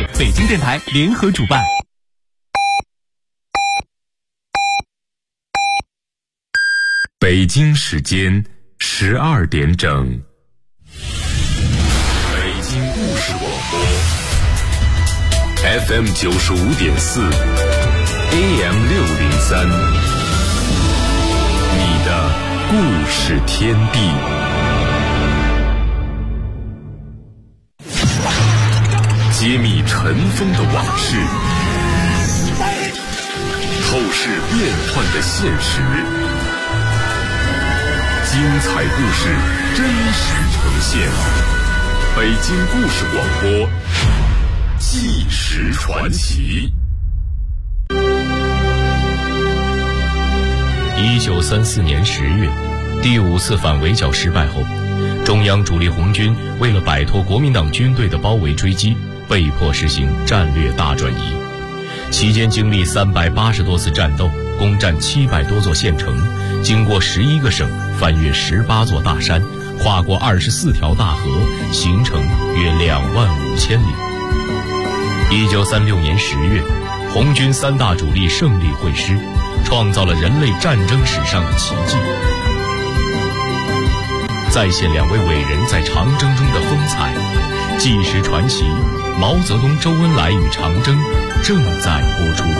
会北京电台联合主办。 北京时间12点整，北京故事广播 FM 95.4 AM 603，你的故事天地。揭秘尘封的往事，透视变幻的现实，精彩故事真实呈现。北京故事广播，纪实传奇。 1934年10月，第5次反围剿失败后，中央主力红军为了摆脱国民党军队的包围追击，被迫实行战略大转移。期间经历380多次战斗，攻占700多座县城，经过11个省，翻越18座大山，跨过24条大河，行程约25000里。1936年10月，红军3大主力胜利会师，创造了人类战争史上的奇迹。再现2位伟人在长征中的风采，纪实传奇毛泽东、周恩来与长征正在播出。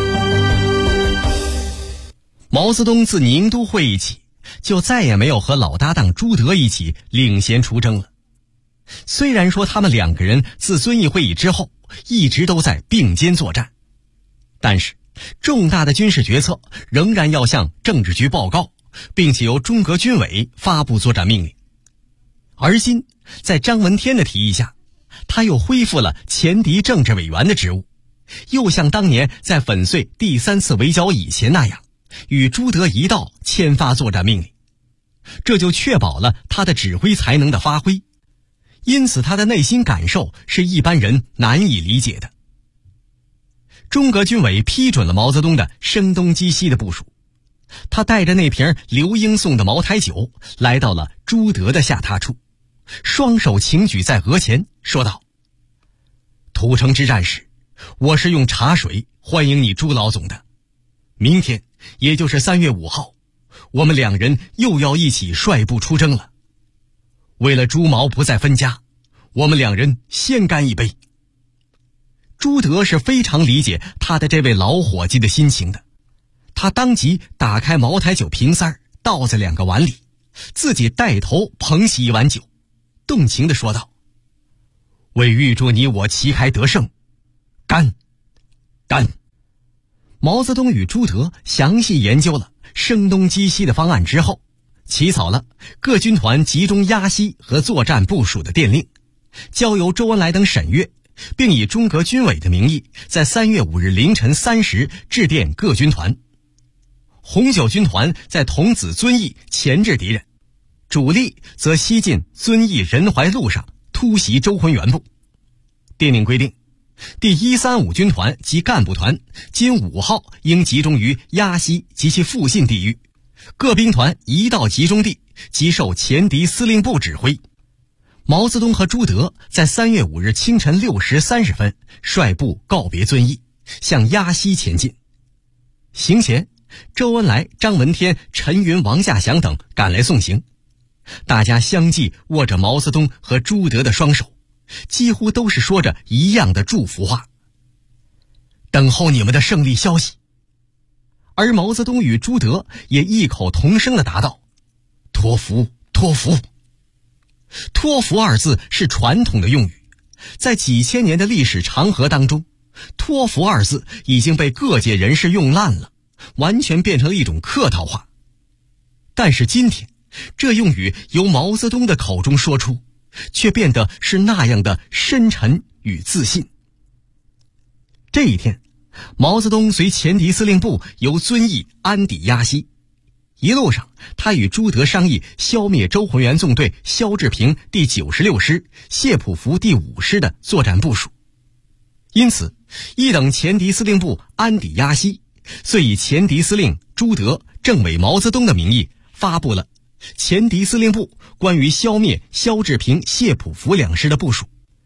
毛泽东自宁都会议起，就再也没有和老搭档朱德一起领衔出征了。虽然说他们2个人自遵义会议之后一直都在并肩作战，但是重大的军事决策仍然要向政治局报告，并且由中革军委发布作战命令。而今在张闻天的提议下，他又恢复了前敌政治委员的职务，又像当年在粉碎第3次围剿以前那样，与朱德一道签发作战命令，这就确保了他的指挥才能的发挥。因此他的内心感受是一般人难以理解的。中革军委批准了毛泽东的声东击西的部署，他带着那瓶刘英送的茅台酒来到了朱德的下榻处，双手擎举在额前，说道：屠城之战时，我是用茶水欢迎你朱老总的。明天也就是3月5号，我们2人又要一起率部出征了。为了朱毛不再分家，我们2人先干一杯。朱德是非常理解他的这位老伙计的心情的，他当即打开茅台酒瓶塞，倒在2个碗里，自己带头捧起一碗酒，动情地说道：为预祝你我旗开得胜，干干。毛泽东与朱德详细研究了声东击西的方案之后，起草了各军团集中压西和作战部署的电令，交由周恩来等审阅，并以中革军委的名义在3月5日凌晨3时致电各军团。红九军团在桐梓遵义钳制敌人，主力则西进遵义仁怀路上突袭周浑元部。电令规定，第135军团及干部团今5号应集中于鸭西及其附近地域，各兵团一到集中地即受前敌司令部指挥。毛泽东和朱德在3月5日清晨6时30分率部告别遵义，向鸭西前进。行前，周恩来、张闻天、陈云、王稼祥等赶来送行，大家相继握着毛泽东和朱德的双手，几乎都是说着一样的祝福话：等候你们的胜利消息。而毛泽东与朱德也异口同声地答道：托福，托福。托福2字是传统的用语，在几千年的历史长河当中，托福2字已经被各界人士用烂了，完全变成了一种客套话。但是今天，这用语由毛泽东的口中说出，却变得是那样的深沉与自信。这一天，毛泽东随前敌司令部由遵义安抵鸭西，一路上他与朱德商议消灭周浑元纵队萧志平第96师、谢普福第5师的作战部署。因此，一等前敌司令部安抵鸭西，遂以前敌司令朱德、政委毛泽东的名义发布了前敌司令部关于消灭萧志平、谢普福2师的部署，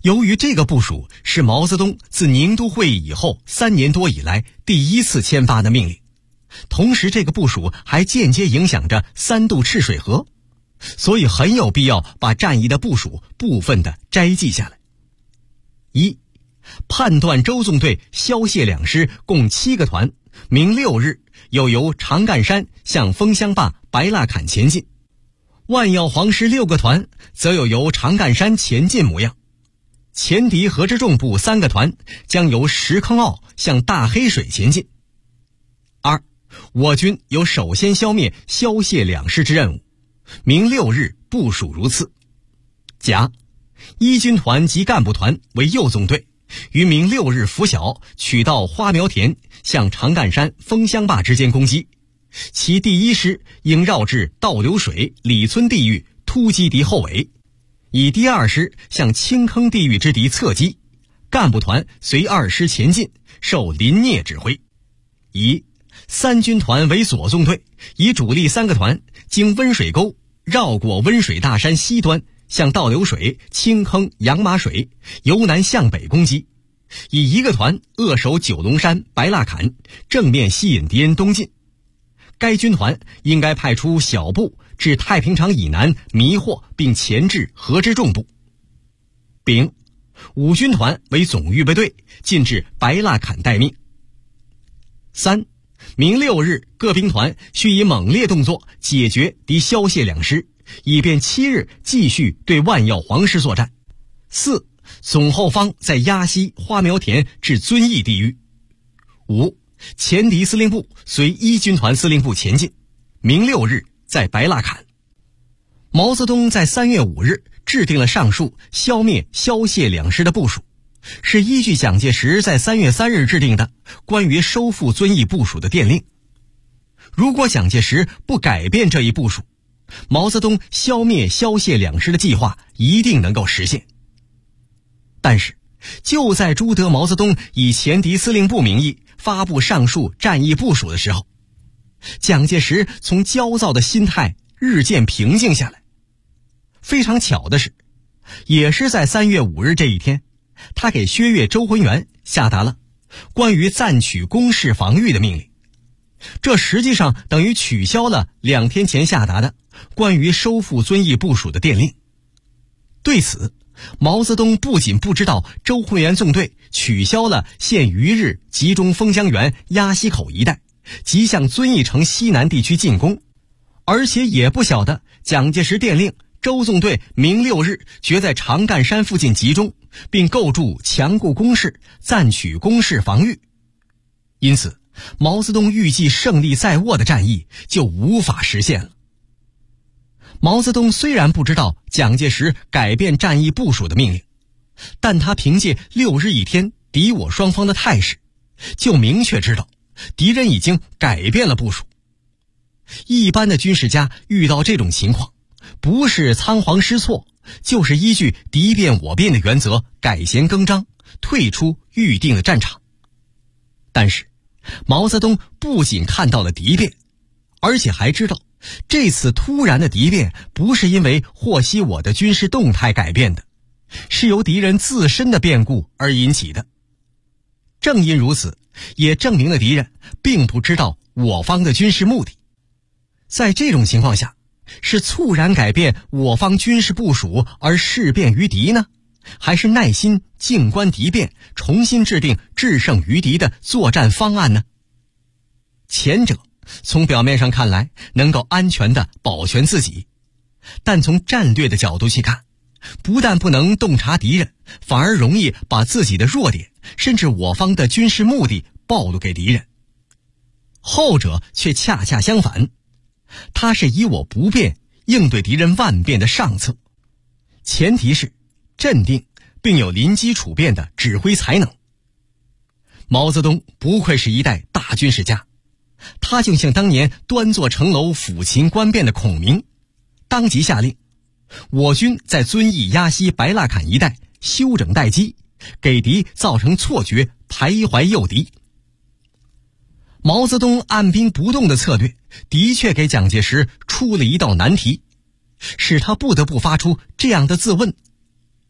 由于这个部署是毛泽东自宁都会议以后3年多以来第一次签发的命令，同时这个部署还间接影响着3渡赤水河，所以很有必要把战役的部署部分的摘记下来。一、判断周纵队萧谢两师共7个团，明6日又由长干山向枫香坝、白蜡坎前进，万耀黄师6个团则有由长干山前进模样。前敌何之仲部3个团将由石坑坳向大黑水前进。二、我军有首先消灭萧谢两师之任务，明6日部署如次：甲、一军团及干部团为右纵队，于明6日拂晓取道花苗田向长干山、枫香坝之间攻击，其第一师应绕至倒流水、李村地域突击敌后尾，以第二师向青坑地域之敌侧击，干部团随2师前进，受林聂指挥。乙、3军团为左纵队，以主力3个团经温水沟绕过温水大山西端，向倒流水、青坑、养马水由南向北攻击，以1个团扼守九龙山、白蜡坎，正面吸引敌人东进。该军团应该派出小部至太平场以南迷惑并钳制何之仲部。丙、5军团为总预备队，进至白蜡坎待命。3、明6日各兵团需以猛烈动作解决敌萧谢两师，以便7日继续对万耀黄师作战。4、总后方在鸭溪、花苗田至遵义地域。5、前敌司令部随一军团司令部前进，明6日在白蜡坎。毛泽东在3月5日制定了上述消灭萧谢两师的部署，是依据蒋介石在3月3日制定的关于收复遵义部署的电令。如果蒋介石不改变这一部署，毛泽东消灭萧谢两师的计划一定能够实现。但是就在朱德、毛泽东以前敌司令部名义发布上述战役部署的时候，蒋介石从焦躁的心态日渐平静下来。非常巧的是，也是在3月5日这一天，他给薛岳、周浑元下达了关于暂取工事防御的命令，这实际上等于取消了2天前下达的关于收复遵义部署的电令。对此，毛泽东不仅不知道周浑元纵队取消了现余日集中枫香园、鸭溪口一带，即向遵义城西南地区进攻，而且也不晓得蒋介石电令周纵队明6日决在长干山附近集中，并构筑强固工事，暂取工事防御。因此，毛泽东预计胜利在握的战役就无法实现了。毛泽东虽然不知道蒋介石改变战役部署的命令，但他凭借6日一天敌我双方的态势，就明确知道敌人已经改变了部署。一般的军事家遇到这种情况，不是仓皇失措，就是依据敌变我变的原则改弦更张，退出预定的战场。但是毛泽东不仅看到了敌变，而且还知道这次突然的敌变不是因为获悉我的军事动态改变的，是由敌人自身的变故而引起的。正因如此，也证明了敌人并不知道我方的军事目的。在这种情况下，是猝然改变我方军事部署而事变于敌呢，还是耐心静观敌变，重新制定制胜于敌的作战方案呢？前者从表面上看来能够安全地保全自己，但从战略的角度去看，不但不能洞察敌人，反而容易把自己的弱点甚至我方的军事目的暴露给敌人。后者却恰恰相反，他是以我不变应对敌人万变的上策，前提是镇定并有临机处变的指挥才能。毛泽东不愧是一代大军事家，他就像当年端坐城楼抚琴观变的孔明，当即下令我军在遵义、鸭溪、白蜡坎一带休整待机，给敌造成错觉，徘徊诱敌。毛泽东按兵不动的策略的确给蒋介石出了一道难题，使他不得不发出这样的自问：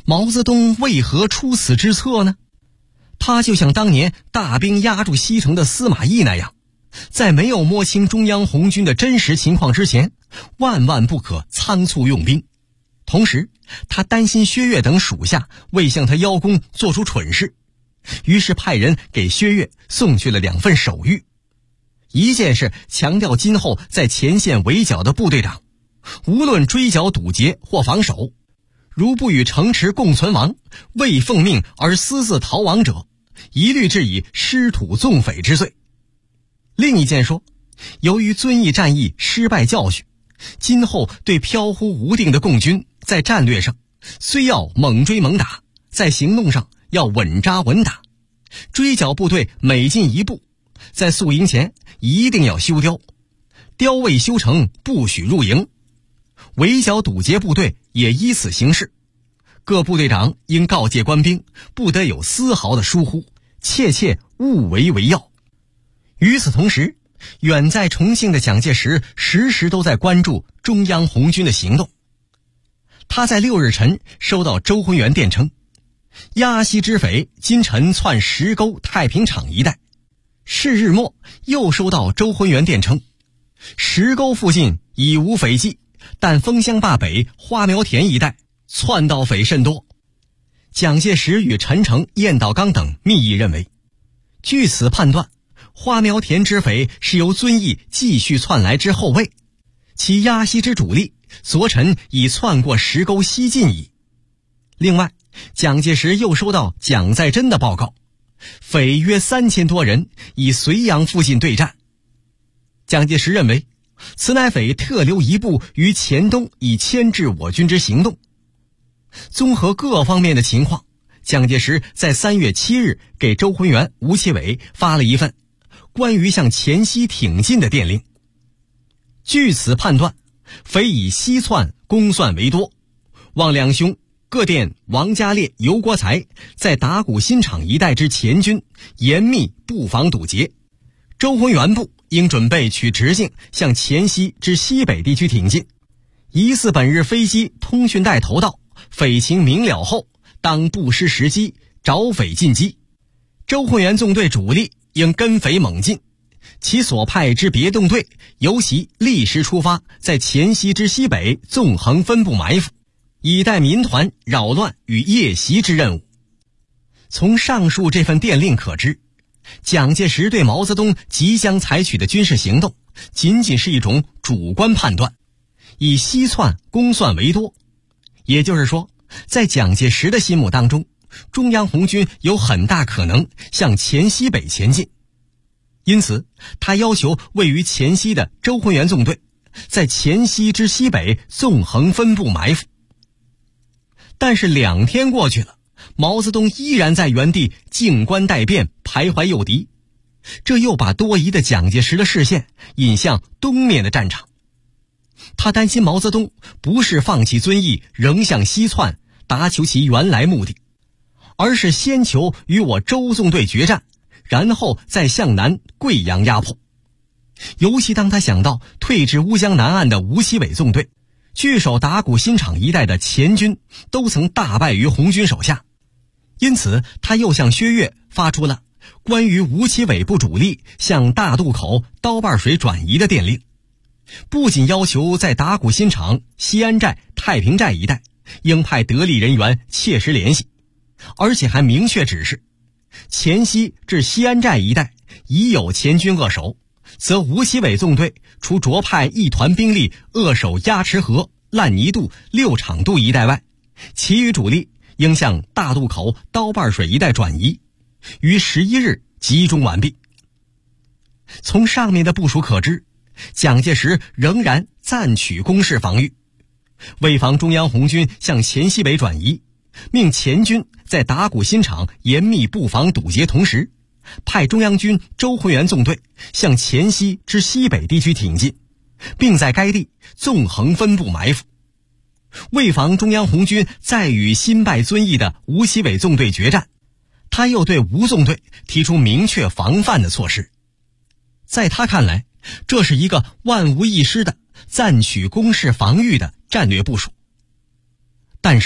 毛泽东为何出此之策呢？他就像当年大兵压住西城的司马懿那样，在没有摸清中央红军的真实情况之前，万万不可仓促用兵。同时他担心薛岳等属下为向他邀功做出蠢事，于是派人给薛岳送去了2份手谕。一件是强调今后在前线围剿的部队长，无论追剿堵截或防守，如不与城池共存亡，未奉命而私自逃亡者，一律治以失土纵匪之罪。另一件说，由于遵义战役失败教训，今后对飘忽无定的共军，在战略上虽要猛追猛打，在行动上要稳扎稳打。追剿部队每进一步，在宿营前一定要休雕，雕未修成不许入营。围剿堵截部队也依此行事，各部队长应告诫官兵，不得有丝毫的疏忽，切切勿为为要。与此同时，远在重庆的蒋介石时时都在关注中央红军的行动。他在6日晨收到周浑元电称，鸭西之匪今晨窜石沟太平厂一带。是日末又收到周浑元电称，石沟附近已无匪迹，但枫香坝北花苗田一带窜盗匪甚多。蒋介石与陈诚、晏道刚等密议认为，据此判断，花苗田之匪是由遵义继续窜来之后卫，其鸭西之主力昨晨已窜过石沟西进矣。另外，蒋介石又收到蒋在珍的报告，匪约3000多人以绥阳附近对战。蒋介石认为，此乃匪特留一部于黔东以牵制我军之行动。综合各方面的情况，蒋介石在3月7日给周浑元、吴奇伟发了一份关于向黔西挺进的电令。据此判断，匪以西窜攻算为多，望两兄各电王家烈、尤国才在打鼓新场一带之黔军严密布防堵截，周浑元部应准备取直径向黔西之西北地区挺进。疑似本日飞机通讯带投到，匪情明了后，当不失时机找匪进击。周浑元纵队主力应跟匪猛进，其所派之别动队由其立时出发，在黔西之西北纵横分布埋伏，以待民团扰乱与夜袭之任务。从上述这份电令可知，蒋介石对毛泽东即将采取的军事行动仅仅是一种主观判断，以西窜攻算为多。也就是说，在蒋介石的心目当中，中央红军有很大可能向黔西北前进。因此他要求位于黔西的周浑元纵队在黔西之西北纵横分布埋伏。但是2天过去了，毛泽东依然在原地静观待变，徘徊诱敌，这又把多疑的蒋介石的视线引向东面的战场。他担心毛泽东不是放弃遵义仍向西窜达求其原来目的，而是先求与我周纵队决战，然后再向南贵阳压迫。尤其当他想到退至乌江南岸的吴奇伟纵队，据守打鼓新场一带的黔军都曾大败于红军手下，因此他又向薛岳发出了关于吴奇伟部主力向大渡口刀瓣水转移的电令。不仅要求在打鼓新场、西安寨、太平寨一带应派得力人员切实联系，而且还明确指示，黔西至西安寨一带已有黔军扼守，则吴奇伟纵队除着派一团兵力扼守鸭池河、烂泥渡、六场渡一带外，其余主力应向大渡口刀瓣水一带转移，于11日集中完毕。从上面的部署可知，蒋介石仍然暂取攻势防御，为防中央红军向黔西北转移，命黔军在打鼓新场严密布防堵截，同时派中央军周浑元纵队向黔西之西北地区挺进，并在该地纵横分布埋伏。为防中央红军再与新败遵义的吴奇伟纵队决战，他又对吴纵队提出明确防范的措施。在他看来，这是一个万无一失的暂取攻势防御的战略部署。但是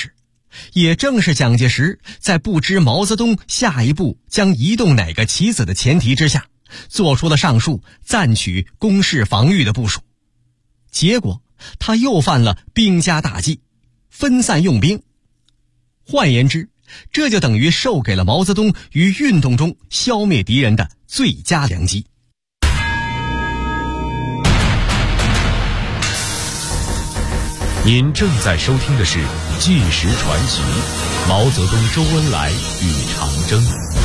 也正是蒋介石在不知毛泽东下一步将移动哪个棋子的前提之下，做出了上述暂取攻势防御的部署。结果他又犯了兵家大忌，分散用兵。换言之，这就等于授给了毛泽东于运动中消灭敌人的最佳良机。 您正在收听的是《纪实传奇》，毛泽东、周恩来与长征。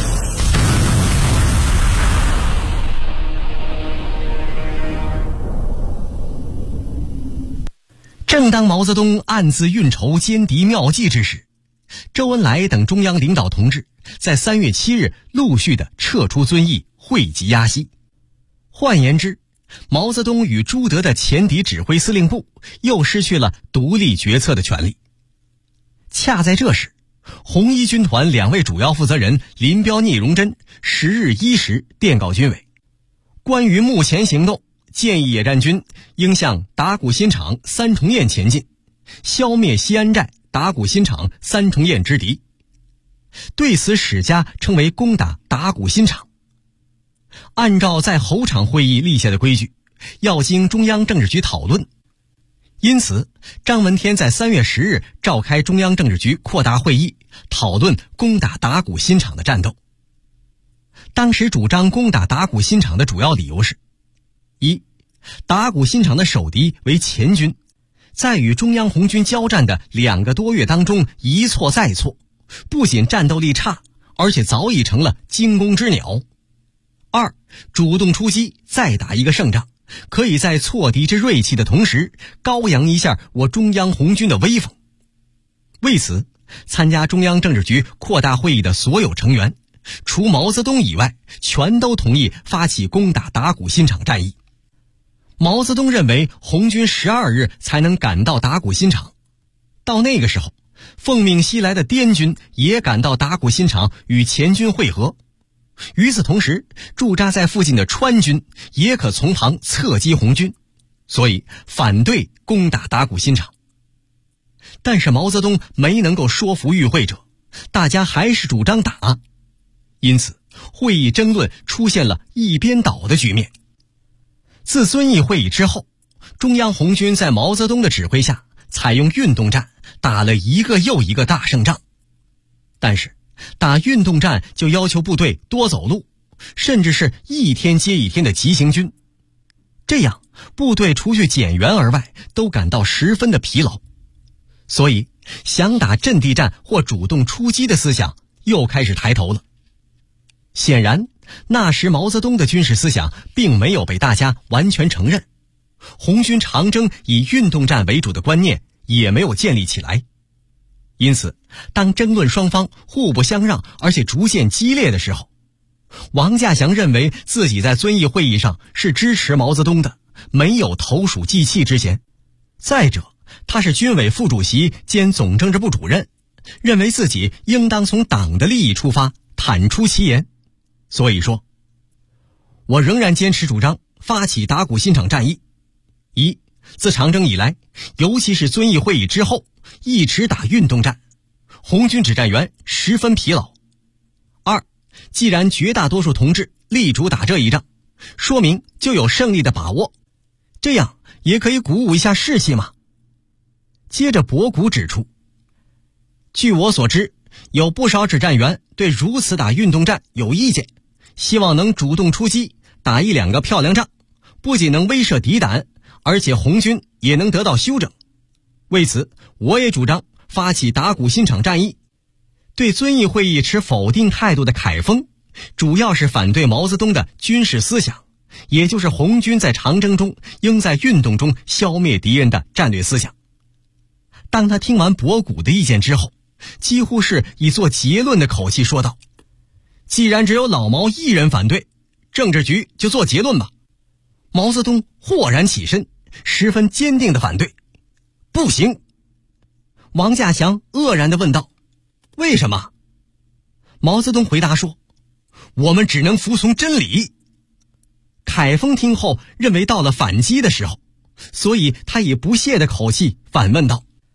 正当毛泽东暗自运筹歼敌妙计之时，周恩来等中央领导同志在3月7日陆续的撤出遵义，汇集鸭溪。换言之，毛泽东与朱德的前敌指挥司令部又失去了独立决策的权利。恰在这时，红一军团2位主要负责人林彪、聂荣臻10日1时电告军委，关于目前行动，建议野战军应向打鼓新场、三重堰前进，消灭西安寨、打鼓新场、三重堰之敌。对此史家称为攻打打鼓新场。按照在侯场会议立下的规矩，要经中央政治局讨论。因此，张闻天在3月10日召开中央政治局扩大会议，讨论攻打打鼓新场的战斗。当时主张攻打打鼓新场的主要理由是：一、打鼓新场的守敌为前军，在与中央红军交战的2个多月当中一错再错，不仅战斗力差，而且早已成了惊弓之鸟。二、主动出击，再打一个胜仗，可以在挫敌之锐气的同时，高扬一下我中央红军的威风。为此，参加中央政治局扩大会议的所有成员，除毛泽东以外，全都同意发起攻打打鼓新场战役。毛泽东认为红军12日才能赶到打鼓新场，到那个时候，奉命西来的滇军也赶到打鼓新场与前军会合。与此同时，驻扎在附近的川军也可从旁侧击红军，所以反对攻打打鼓新场。但是毛泽东没能够说服与会者，大家还是主张打，因此会议争论出现了一边倒的局面。自遵义会议之后，中央红军在毛泽东的指挥下，采用运动战，打了一个又一个大胜仗。但是打运动战就要求部队多走路，甚至是一天接一天的急行军，这样部队除去减员而外，都感到十分的疲劳。所以想打阵地战或主动出击的思想又开始抬头了。显然那时毛泽东的军事思想并没有被大家完全承认，红军长征以运动战为主的观念也没有建立起来。因此当争论双方互不相让，而且逐渐激烈的时候，王稼祥认为自己在遵义会议上是支持毛泽东的，没有投鼠忌器之嫌。再者，他是军委副主席兼总政治部主任，认为自己应当从党的利益出发，坦出其言。所以说，我仍然坚持主张发起打鼓新场战役。一、自长征以来，尤其是遵义会议之后，一直打运动战，红军指战员十分疲劳。二、既然绝大多数同志力主打这一仗，说明就有胜利的把握，这样也可以鼓舞一下士气嘛。接着博古指出，据我所知，有不少指战员对如此打运动战有意见，希望能主动出击，打一两个漂亮仗，不仅能威慑敌胆，而且红军也能得到休整。为此，我也主张发起打鼓新场战役。对遵义会议持否定态度的凯丰，主要是反对毛泽东的军事思想，也就是红军在长征中应在运动中消灭敌人的战略思想。当他听完博古的意见之后，几乎是以做结论的口气说道：既然只有老毛一人反对，政治局就做结论吧。毛泽东豁然起身，十分坚定地反对。不行。王稼祥愕然地问道：为什么？毛泽东回答说：我们只能服从真理。凯丰听后认为到了反击的时候，所以他以不屑的口气反问道：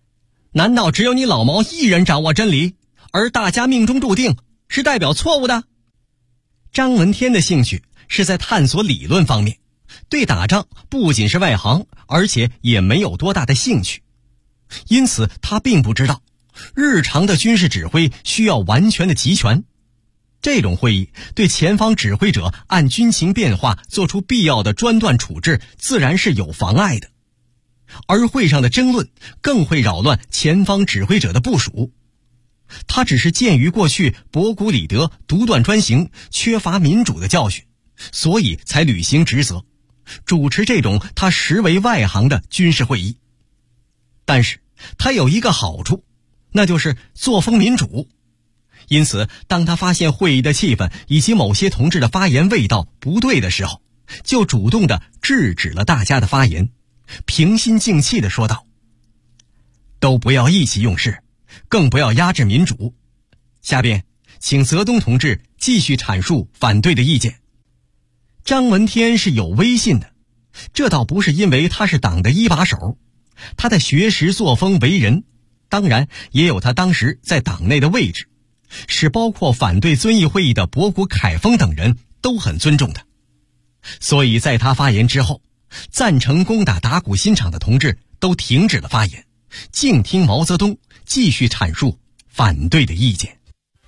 难道只有你老毛一人掌握真理，而大家命中注定是代表错误的？张闻天的兴趣是在探索理论方面，对打仗不仅是外行，而且也没有多大的兴趣。因此他并不知道日常的军事指挥需要完全的集权，这种会议对前方指挥者按军情变化做出必要的专断处置自然是有妨碍的，而会上的争论更会扰乱前方指挥者的部署。他只是鉴于过去博古里德独断专行、缺乏民主的教训，所以才履行职责，主持这种他实为外行的军事会议。但是他有一个好处，那就是作风民主。因此当他发现会议的气氛以及某些同志的发言味道不对的时候，就主动地制止了大家的发言，平心静气地说道：都不要意气用事，更不要压制民主。下边请泽东同志继续阐述反对的意见。张闻天是有威信的，这倒不是因为他是党的一把手，他的学识作风为人，当然也有他当时在党内的位置，使包括反对遵义会议的博古凯丰等人都很尊重他。所以在他发言之后，赞成攻打打鼓新场的同志都停止了发言，静听毛泽东继续阐述反对的意见。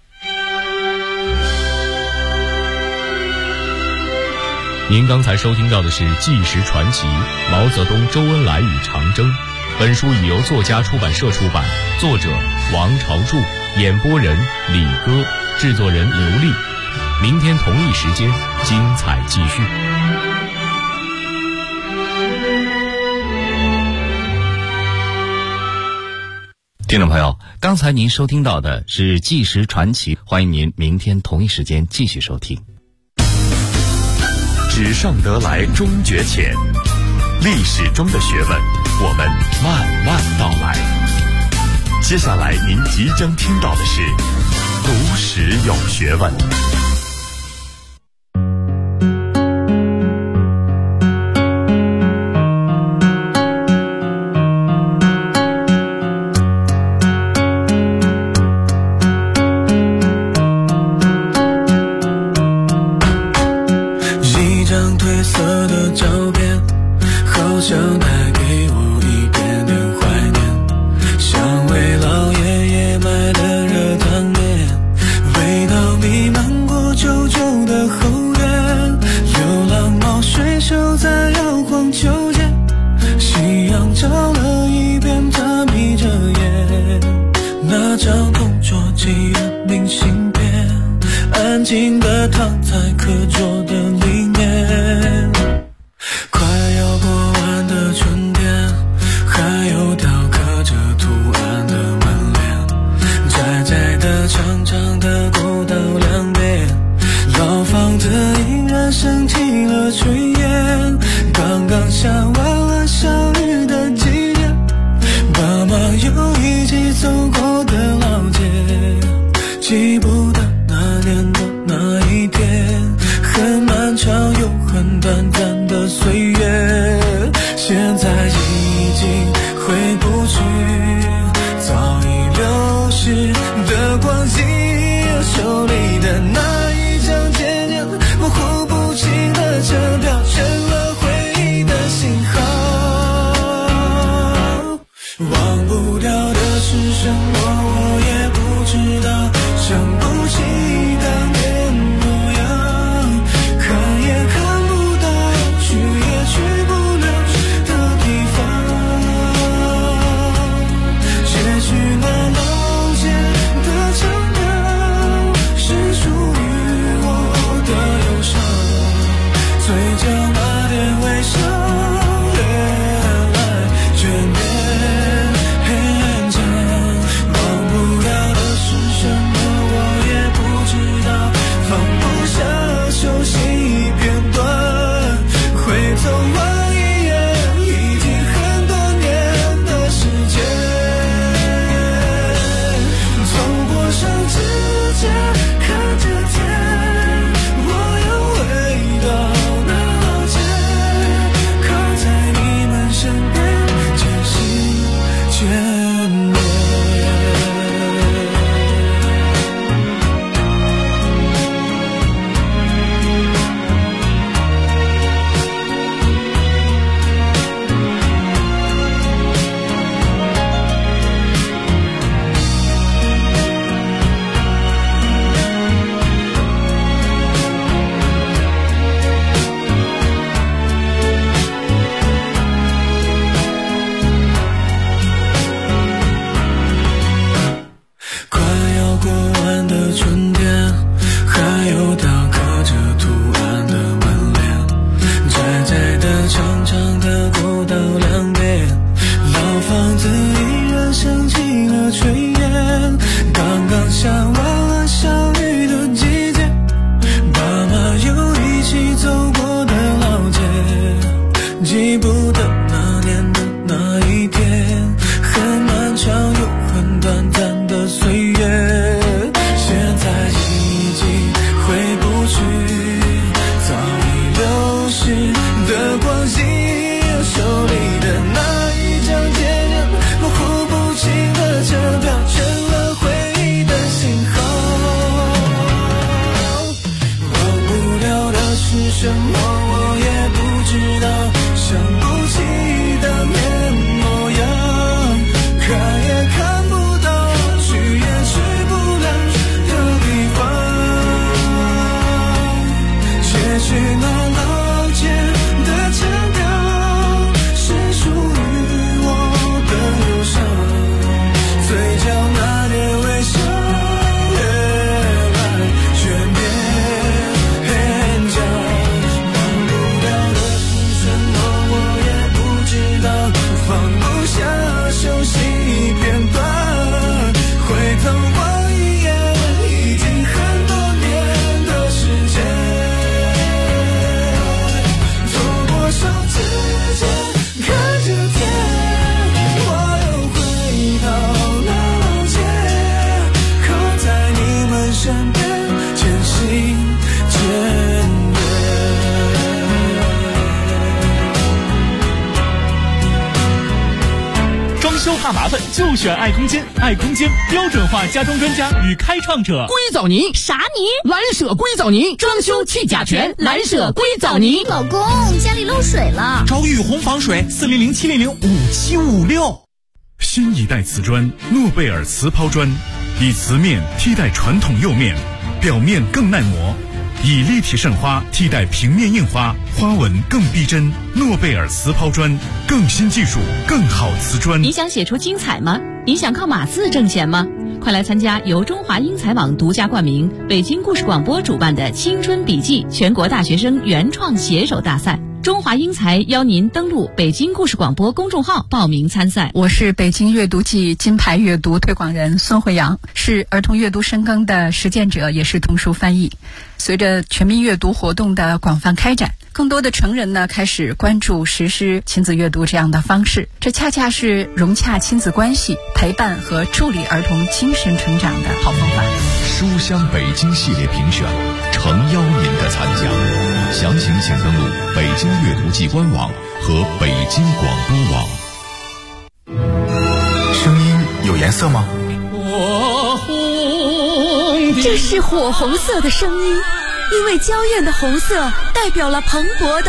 您刚才收听到的是《纪实传奇：毛泽东、周恩来与长征》。本书已由作家出版社出版，作者王朝柱，演播人李歌，制作人刘丽。明天同一时间，精彩继续。 听众朋友，刚才您收听到的是《纪实传奇》，欢迎您明天同一时间继续收听。 纸上得来终觉浅，历史中的学问，我们慢慢道来。接下来您即将听到的是读史有学问。 记不得那年的那一天，很漫长。 什么我也不知道，想不起的面模样，看也看不到，去也去不了的地方，也许那老街的腔调是属于我的忧伤，嘴角那点微笑怕麻烦就选爱空间，爱空间标准化家装专家与开创者。 硅藻泥啥泥？ 蓝舍硅藻泥，装修去甲醛，蓝舍硅藻泥。 老公，家里漏水了， 找雨虹防水，400-700-5756。 新一代瓷砖诺贝尔瓷抛砖，以瓷面替代传统釉面，表面更耐磨，以立体渗花替代平面印花，花纹更逼真。诺贝尔瓷抛砖，更新技术，更好瓷砖。 你想写出精彩吗？你想靠码字挣钱吗？快来参加由中华英才网独家冠名、北京故事广播主办的青春笔记全国大学生原创写手大赛。中华英才邀您登录北京故事广播公众号报名参赛。 我是北京阅读季金牌阅读推广人孙慧阳，是儿童阅读深耕的实践者，也是童书翻译。随着全民阅读活动的广泛开展，更多的成人呢开始关注实施亲子阅读这样的方式，这恰恰是融洽亲子关系、陪伴和助力儿童精神成长的好方法。 书香北京系列评选诚邀您的参加，详情请登录北京阅读季官网和北京广播网。 声音有颜色吗？ 火红的， 这是火红色的声音，因为娇艳的红色代表了蓬勃的